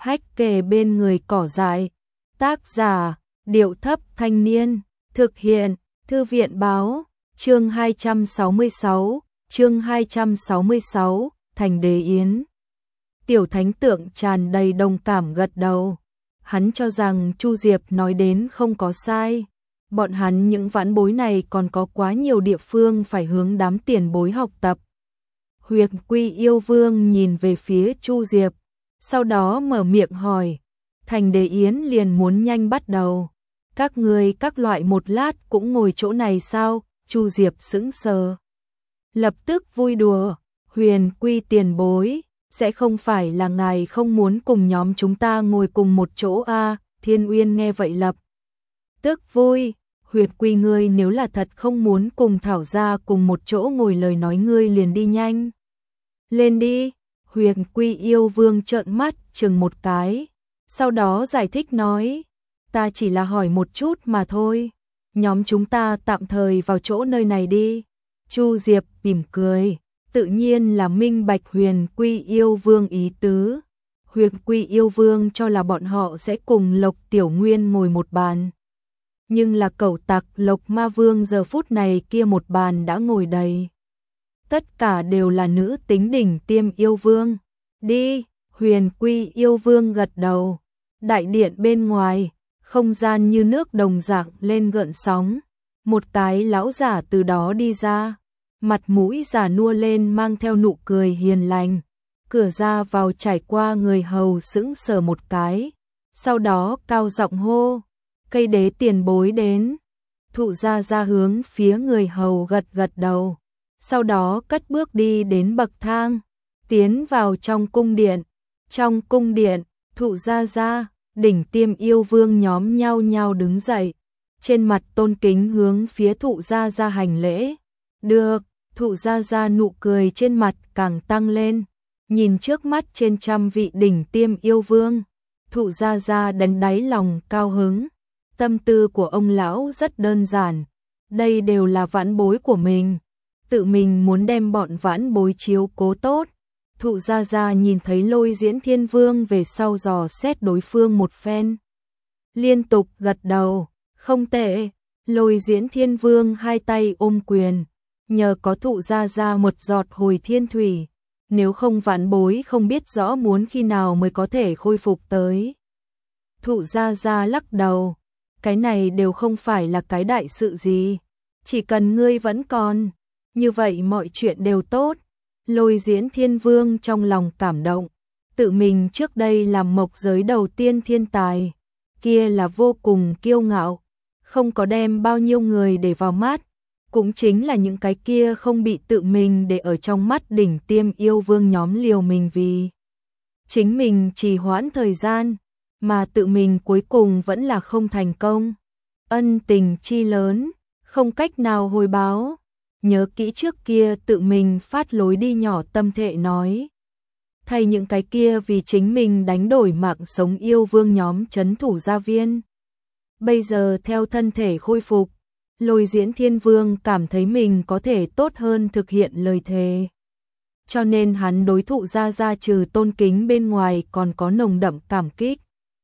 hách kề bên người cỏ dại. Tác giả, Điệu Thấp Thanh Niên. Thực hiện, Thư viện Báo. Chương 266, Thành Đế Yến. Tiểu Thánh Tượng tràn đầy đồng cảm gật đầu. Hắn cho rằng Chu Diệp nói đến không có sai. Bọn hắn những vãn bối này còn có quá nhiều địa phương phải hướng đám tiền bối học tập. Huyền Quy Yêu Vương nhìn về phía Chu Diệp, sau đó mở miệng hỏi, Thành Đế Yến liền muốn nhanh bắt đầu. Các người các loại một lát cũng ngồi chỗ này sao? Chu Diệp sững sờ. Lập tức vui đùa, Huyền Quy tiền bối, sẽ không phải là ngài không muốn cùng nhóm chúng ta ngồi cùng một chỗ à? Thiên Uyên nghe vậy lập tức vui. Huyền Quy ngươi nếu là thật không muốn cùng Thảo gia cùng một chỗ ngồi lời nói ngươi liền đi nhanh lên đi. Huyền Quy Yêu Vương trợn mắt chừng một cái, sau đó giải thích nói, ta chỉ là hỏi một chút mà thôi, nhóm chúng ta tạm thời vào chỗ nơi này đi. Chu Diệp mỉm cười, tự nhiên là minh bạch Huyền Quy Yêu Vương ý tứ. Huyền Quy Yêu Vương cho là bọn họ sẽ cùng Lộc Tiểu Nguyên ngồi một bàn. Nhưng là cẩu tặc Lộc Ma Vương giờ phút này kia một bàn đã ngồi đầy. Tất cả đều là nữ tính đỉnh tiêm yêu vương. Đi, Huyền Quy Yêu Vương gật đầu. Đại điện bên ngoài, không gian như nước đồng dạng lên gợn sóng. Một cái lão giả từ đó đi ra, mặt mũi già nua lên mang theo nụ cười hiền lành. Cửa ra vào trải qua người hầu sững sờ một cái, sau đó cao giọng hô, Cây Đế tiền bối đến. Thụ gia gia hướng phía người hầu gật gật đầu, sau đó cất bước đi đến bậc thang, tiến vào trong cung điện. Trong cung điện, Thụ gia gia, đỉnh tiêm yêu vương nhóm nhao nhao đứng dậy, trên mặt tôn kính hướng phía Thụ gia gia hành lễ. Được, Thụ gia gia nụ cười trên mặt càng tăng lên, nhìn trước mắt trên trăm vị đỉnh tiêm yêu vương, Thụ gia gia đánh đáy lòng cao hứng. Tâm tư của ông lão rất đơn giản, đây đều là vãn bối của mình, tự mình muốn đem bọn vãn bối chiếu cố tốt. Thụ gia gia nhìn thấy Lôi Diễn Thiên Vương về sau dò xét đối phương một phen, liên tục gật đầu, không tệ. Lôi Diễn Thiên Vương hai tay ôm quyền, nhờ có Thụ gia gia một giọt hồi thiên thủy, nếu không vãn bối không biết rõ muốn khi nào mới có thể khôi phục tới. Thụ gia gia lắc đầu, cái này đều không phải là cái đại sự gì, chỉ cần ngươi vẫn còn, như vậy mọi chuyện đều tốt. Lôi Diễn Thiên Vương trong lòng cảm động, tự mình trước đây làm mộc giới đầu tiên thiên tài, kia là vô cùng kiêu ngạo, không có đem bao nhiêu người để vào mắt, cũng chính là những cái kia không bị tự mình để ở trong mắt đỉnh tiêm yêu vương nhóm liều mình vì chính mình trì hoãn thời gian, mà tự mình cuối cùng vẫn là không thành công. Ân tình chi lớn, không cách nào hồi báo. Nhớ kỹ trước kia tự mình phát lối đi nhỏ tâm thệ nói, thay những cái kia vì chính mình đánh đổi mạng sống yêu vương nhóm trấn thủ gia viên. Bây giờ theo thân thể khôi phục, Lôi Diễn Thiên Vương cảm thấy mình có thể tốt hơn thực hiện lời thề. Cho nên hắn đối Thụ gia gia trừ tôn kính bên ngoài còn có nồng đậm cảm kích.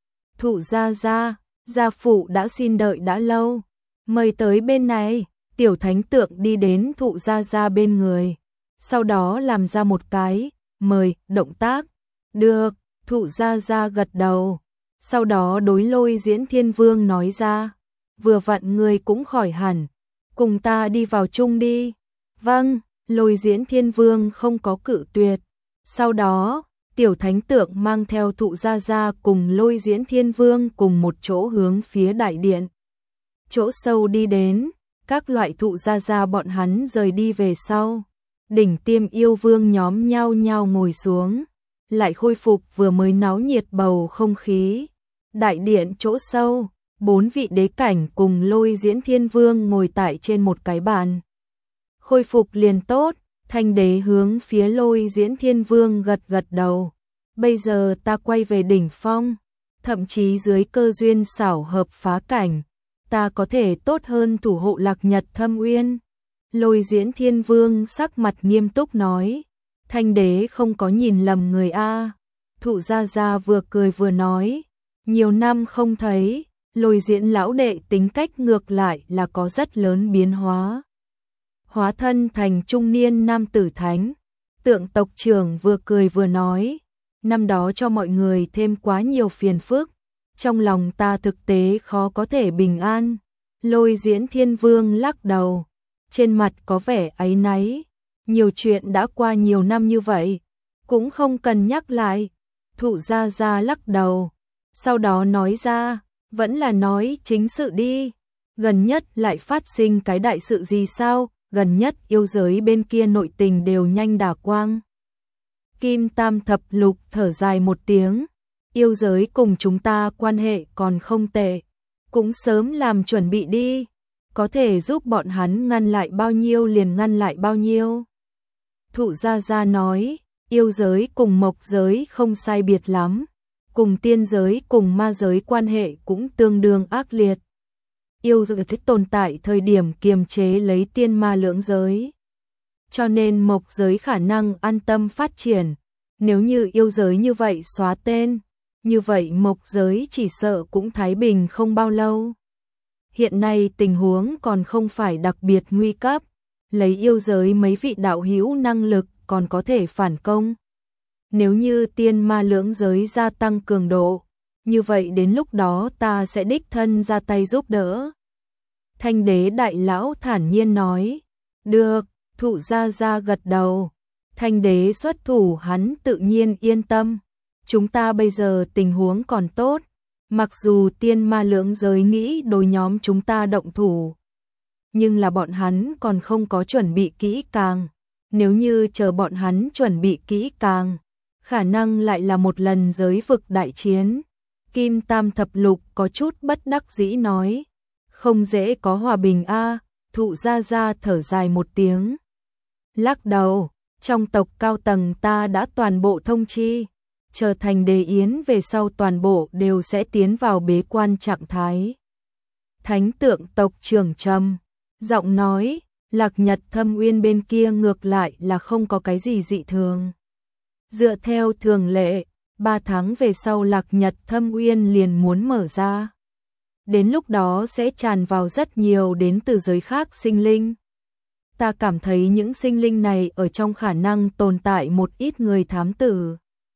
Thụ gia gia, gia phụ đã xin đợi đã lâu, mời tới bên này. Tiểu Thánh Tượng đi đến Thụ gia gia bên người, sau đó làm ra một cái mời động tác. Được, Thụ gia gia gật đầu, sau đó đối Lôi Diễn Thiên Vương nói ra, vừa vặn người cũng khỏi hẳn, cùng ta đi vào chung đi. Vâng, Lôi Diễn Thiên Vương không có cự tuyệt. Sau đó, Tiểu Thánh Tượng mang theo Thụ gia gia cùng Lôi Diễn Thiên Vương cùng một chỗ hướng phía đại điện chỗ sâu đi đến. Các loại Thụ gia gia bọn hắn rời đi về sau, đỉnh tiêm yêu vương nhóm nhao nhao ngồi xuống, lại khôi phục vừa mới náo nhiệt bầu không khí. Đại điện chỗ sâu, 4 vị đế cảnh cùng Lôi Diễn Thiên Vương ngồi tại trên một cái bàn. Khôi phục liền tốt. Thanh đế hướng phía Lôi Diễn Thiên Vương gật gật đầu. Bây giờ ta quay về đỉnh phong, thậm chí dưới cơ duyên xảo hợp phá cảnh, ta có thể tốt hơn thủ hộ Lạc Nhật Thâm Uyên. Lôi Diễn Thiên Vương sắc mặt nghiêm túc nói, Thanh đế không có nhìn lầm người a. Thụ Gia Gia vừa cười vừa nói, nhiều năm không thấy, Lôi Diễn lão đệ tính cách ngược lại là có rất lớn biến hóa. Hóa thân thành trung niên nam tử thánh, Tượng tộc trưởng vừa cười vừa nói, năm đó cho mọi người thêm quá nhiều phiền phức, trong lòng ta thực tế khó có thể bình an. Lôi Diễn Thiên Vương lắc đầu, trên mặt có vẻ áy náy, nhiều chuyện đã qua nhiều năm như vậy, cũng không cần nhắc lại. Thụ Gia Gia lắc đầu, sau đó nói ra, vẫn là nói chính sự đi, gần nhất lại phát sinh cái đại sự gì sao, gần nhất yêu giới bên kia nội tình đều nhanh đả quang. Kim Tam Thập Lục thở dài một tiếng, yêu giới cùng chúng ta quan hệ còn không tệ, cũng sớm làm chuẩn bị đi, có thể giúp bọn hắn ngăn lại bao nhiêu liền ngăn lại bao nhiêu. Thụ Gia Gia nói, yêu giới cùng mộc giới không sai biệt lắm, cùng tiên giới cùng ma giới quan hệ cũng tương đương ác liệt. Yêu giới thích tồn tại thời điểm kiềm chế lấy tiên ma lưỡng giới, cho nên mộc giới khả năng an tâm phát triển. Nếu như yêu giới như vậy xóa tên, như vậy mộc giới chỉ sợ cũng thái bình không bao lâu. Hiện nay tình huống còn không phải đặc biệt nguy cấp, lấy yêu giới mấy vị đạo hữu năng lực còn có thể phản công. Nếu như tiên ma lưỡng giới gia tăng cường độ, như vậy đến lúc đó ta sẽ đích thân ra tay giúp đỡ. Thanh đế đại lão thản nhiên nói, được. Thụ Gia Gia gật đầu, Thanh đế xuất thủ hắn tự nhiên yên tâm, chúng ta bây giờ tình huống còn tốt, mặc dù tiên ma lưỡng giới nghĩ đối nhóm chúng ta động thủ, nhưng là bọn hắn còn không có chuẩn bị kỹ càng, nếu như chờ bọn hắn chuẩn bị kỹ càng, khả năng lại là một lần giới vực đại chiến. Kim Tam Thập Lục có chút bất đắc dĩ nói, không dễ có hòa bình a. Thụ Gia Gia thở dài một tiếng, lắc đầu, trong tộc cao tầng ta đã toàn bộ thông chi, trở thành đề yến về sau toàn bộ đều sẽ tiến vào bế quan trạng thái. Thánh Tượng tộc trưởng trầm giọng nói, Lạc Nhật Thâm Uyên bên kia ngược lại là không có cái gì dị thường. Dựa theo thường lệ, 3 tháng về sau Lạc Nhật Thâm Uyên liền muốn mở ra. Đến lúc đó sẽ tràn vào rất nhiều đến từ giới khác sinh linh. Ta cảm thấy những sinh linh này ở trong khả năng tồn tại một ít người thám tử.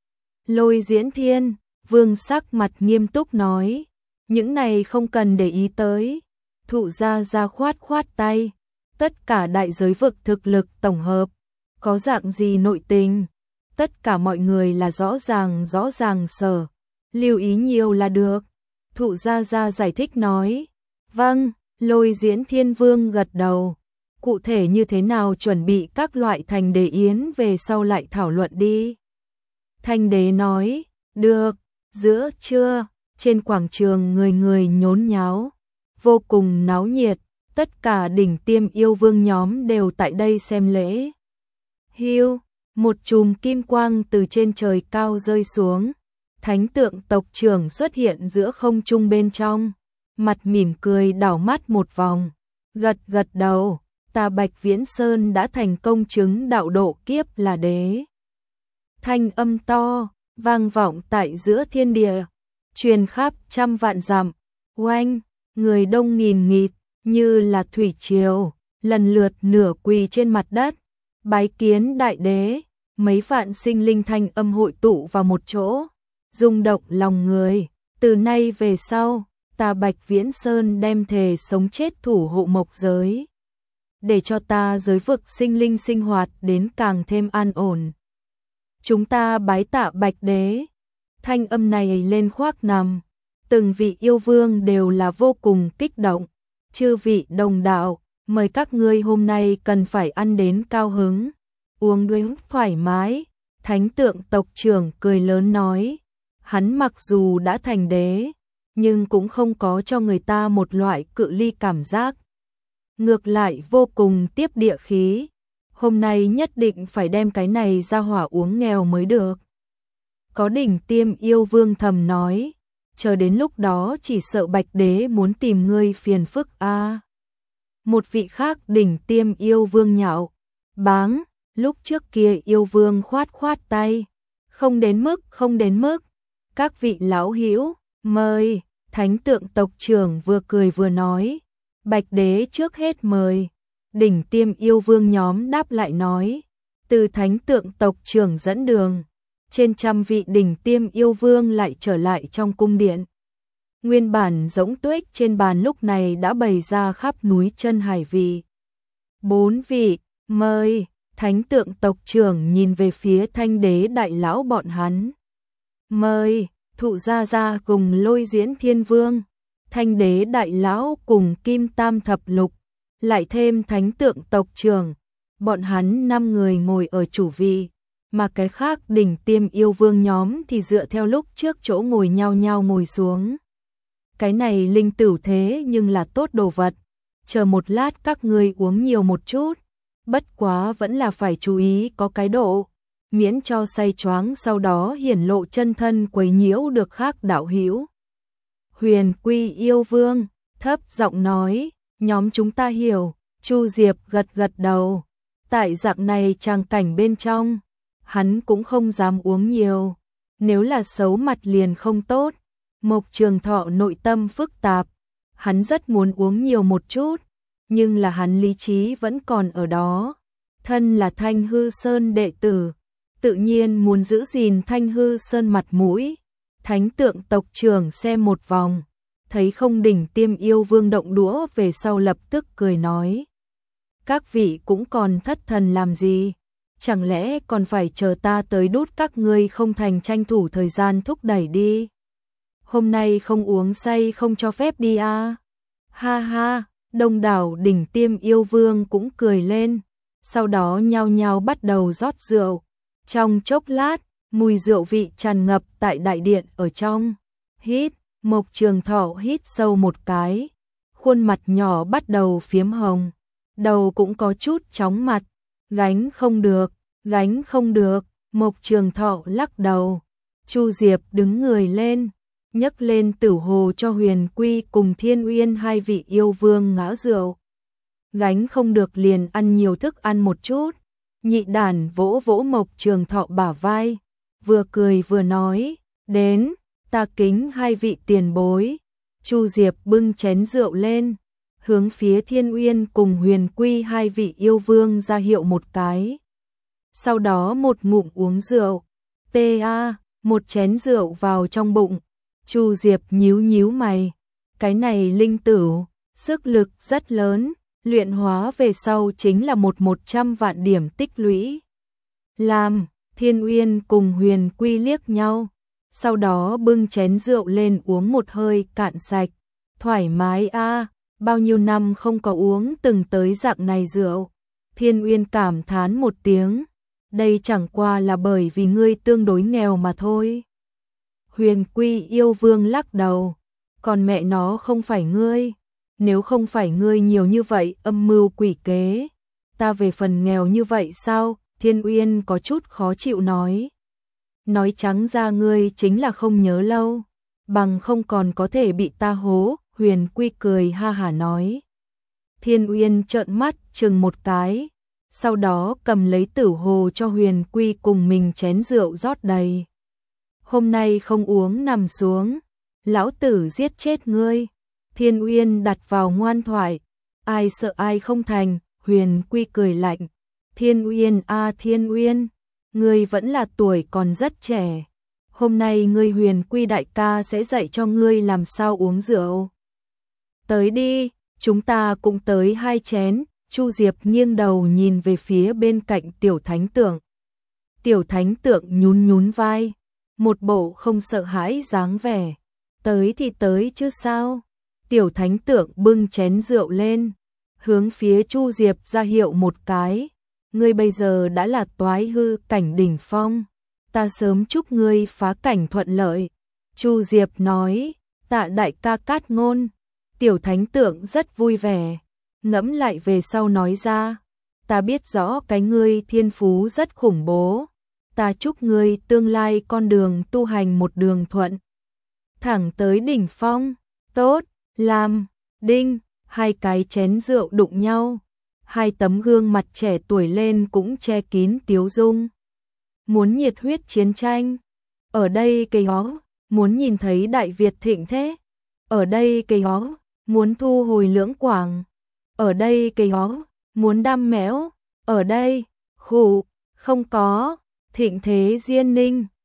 Lôi Diễn Thiên Vương sắc mặt nghiêm túc nói, những này không cần để ý tới. Thụ Gia Gia khoát khoát tay, tất cả đại giới vực thực lực tổng hợp, có dạng gì nội tình, tất cả mọi người là rõ ràng sở, lưu ý nhiều là được. Thụ Gia Gia giải thích nói, vâng. Lôi Diễn Thiên Vương gật đầu, cụ thể như thế nào chuẩn bị các loại thành đề yến về sau lại thảo luận đi. Thanh đế nói, được. Giữa trưa, trên quảng trường người người nhốn nháo, vô cùng náo nhiệt, tất cả đỉnh tiêm yêu vương nhóm đều tại đây xem lễ. Hiu, một chùm kim quang từ trên trời cao rơi xuống, Thánh Tượng tộc trưởng xuất hiện giữa không trung bên trong, mặt mỉm cười đảo mắt một vòng, gật gật đầu, ta Bạch Viễn Sơn đã thành công chứng đạo độ kiếp là đế. Thanh âm to vang vọng tại giữa thiên địa, truyền khắp trăm vạn dặm, oanh, người đông nghìn nghịt, như là thủy triều, lần lượt nửa quỳ trên mặt đất, bái kiến đại đế. Mấy vạn sinh linh thanh âm hội tụ vào một chỗ, rung động lòng người. Từ nay về sau, ta Bạch Viễn Sơn đem thề sống chết thủ hộ mộc giới, để cho ta giới vực sinh linh sinh hoạt đến càng thêm an ổn. Chúng ta bái tạ Bạch đế. Thanh âm này lên khoác nằm, từng vị yêu vương đều là vô cùng kích động. Chư vị đồng đạo, mời các ngươi hôm nay cần phải ăn đến cao hứng, uống đến thoải mái. Thánh Tượng tộc trưởng cười lớn nói, hắn mặc dù đã thành đế, nhưng cũng không có cho người ta một loại cự ly cảm giác, ngược lại vô cùng tiếp địa khí. Hôm nay nhất định phải đem cái này ra hỏa uống nghèo mới được. Có đỉnh tiêm yêu vương thầm nói, chờ đến lúc đó chỉ sợ Bạch đế muốn tìm ngươi phiền phức a. Một vị khác đỉnh tiêm yêu vương nhạo báng, lúc trước kia yêu vương khoát khoát tay, không đến mức. Các vị lão hữu, mời. Thánh tượng tộc trưởng vừa cười vừa nói. Bạch đế trước hết mời. Đỉnh tiêm yêu vương nhóm đáp lại nói. Từ thánh tượng tộc trưởng dẫn đường. Trên trăm vị đỉnh tiêm yêu vương lại trở lại trong cung điện. Nguyên bản rỗng tuếch trên bàn lúc này đã bày ra khắp núi chân hải vị. 4 vị, mời. Thánh tượng tộc trưởng nhìn về phía Thanh đế đại lão bọn hắn. Mời, Thụ Gia Gia cùng Lôi Diễn Thiên Vương, Thanh đế đại lão cùng Kim Tam thập lục, lại thêm thánh tượng tộc trưởng. Bọn hắn 5 người ngồi ở chủ vị, mà cái khác đỉnh tiêm yêu vương nhóm thì dựa theo lúc trước chỗ ngồi nhau nhau ngồi xuống. Cái này linh tử thế nhưng là tốt đồ vật. Chờ một lát các ngươi uống nhiều một chút. Bất quá vẫn là phải chú ý có cái độ, miễn cho say choáng sau đó hiển lộ chân thân quấy nhiễu được khác đạo hữu. Huyền Quy yêu vương thấp giọng nói, nhóm chúng ta hiểu. Chu Diệp gật gật đầu. Tại dạng này tràng cảnh bên trong, hắn cũng không dám uống nhiều, nếu là xấu mặt liền không tốt. Mộc Trường Thọ nội tâm phức tạp, hắn rất muốn uống nhiều một chút, nhưng là hắn lý trí vẫn còn ở đó. Thân là Thanh Hư Sơn đệ tử, tự nhiên muốn giữ gìn Thanh Hư Sơn mặt mũi. Thánh tượng tộc trưởng xem một vòng, thấy không đỉnh tiêm yêu vương động đũa về sau lập tức cười nói. Các vị cũng còn thất thần làm gì? Chẳng lẽ còn phải chờ ta tới đút các ngươi không thành tranh thủ thời gian thúc đẩy đi? Hôm nay không uống say không cho phép đi à? Ha ha, đông đảo đỉnh tiêm yêu vương cũng cười lên, sau đó nhao nhao bắt đầu rót rượu. Trong chốc lát, mùi rượu vị tràn ngập tại đại điện ở trong. Hít, Mộc Trường Thọ hít sâu một cái, khuôn mặt nhỏ bắt đầu phiếm hồng, đầu cũng có chút chóng mặt. Gánh không được, gánh không được. Mộc Trường Thọ lắc đầu. Chu Diệp đứng người lên, nhấc lên tử hồ cho Huyền Quy cùng Thiên Uyên 2 vị yêu vương ngã rượu. Gánh không được liền ăn nhiều thức ăn một chút. Nhị đàn vỗ vỗ Mộc Trường Thọ bả vai, vừa cười vừa nói, đến, ta kính 2 vị tiền bối. Chu Diệp bưng chén rượu lên, hướng phía Thiên Uyên cùng Huyền Quy 2 vị yêu vương ra hiệu một cái. Sau đó một ngụm uống rượu. Ta, một chén rượu vào trong bụng. Chu Diệp nhíu nhíu mày. Cái này linh tử, sức lực rất lớn, luyện hóa về sau chính là 100 vạn điểm tích lũy. Làm, Thiên Uyên cùng Huyền Quy liếc nhau, sau đó bưng chén rượu lên uống một hơi cạn sạch. Thoải mái a, bao nhiêu năm không có uống từng tới dạng này rượu. Thiên Uyên cảm thán một tiếng, đây chẳng qua là bởi vì ngươi tương đối nghèo mà thôi. Huyền Quy yêu vương lắc đầu, còn mẹ nó không phải ngươi, nếu không phải ngươi nhiều như vậy âm mưu quỷ kế, ta về phần nghèo như vậy sao? Thiên Uyên có chút khó chịu nói. Nói trắng ra ngươi chính là không nhớ lâu, bằng không còn có thể bị ta hố. Huyền Quy cười ha hả nói. Thiên Uyên trợn mắt chừng một cái, sau đó cầm lấy tử hồ cho Huyền Quy cùng mình chén rượu rót đầy. Hôm nay không uống nằm xuống, lão tử giết chết ngươi. Thiên Uyên đặt vào ngoan thoại, ai sợ ai không thành. Huyền Quy cười lạnh. Thiên Uyên a Thiên Uyên, ngươi vẫn là tuổi còn rất trẻ. Hôm nay ngươi Huyền Quy đại ca sẽ dạy cho ngươi làm sao uống rượu. Tới đi, chúng ta cũng tới 2 chén. Chu Diệp nghiêng đầu nhìn về phía bên cạnh Tiểu Thánh Tượng. Tiểu Thánh Tượng nhún nhún vai, một bộ không sợ hãi dáng vẻ. Tới thì tới chứ sao? Tiểu Thánh Tượng bưng chén rượu lên, hướng phía Chu Diệp ra hiệu một cái. Ngươi bây giờ đã là toái hư cảnh đỉnh phong, ta sớm chúc ngươi phá cảnh thuận lợi. Chu Diệp nói, tạ đại ca cát ngôn. Tiểu Thánh Tượng rất vui vẻ, ngẫm lại về sau nói ra, ta biết rõ cái ngươi thiên phú rất khủng bố, ta chúc ngươi tương lai con đường tu hành một đường thuận, thẳng tới đỉnh phong. Tốt, làm, đinh, 2 cái chén rượu đụng nhau, 2 tấm gương mặt trẻ tuổi lên cũng che kín tiếu dung. muốn nhiệt huyết chiến tranh. Ở đây cây ó, muốn nhìn thấy Đại Việt thịnh thế. Ở đây cây ó, muốn thu hồi Lưỡng Quảng. Ở đây cây ó, muốn đam mẽo. Ở đây, khụ, không có, thịnh thế Diên Ninh.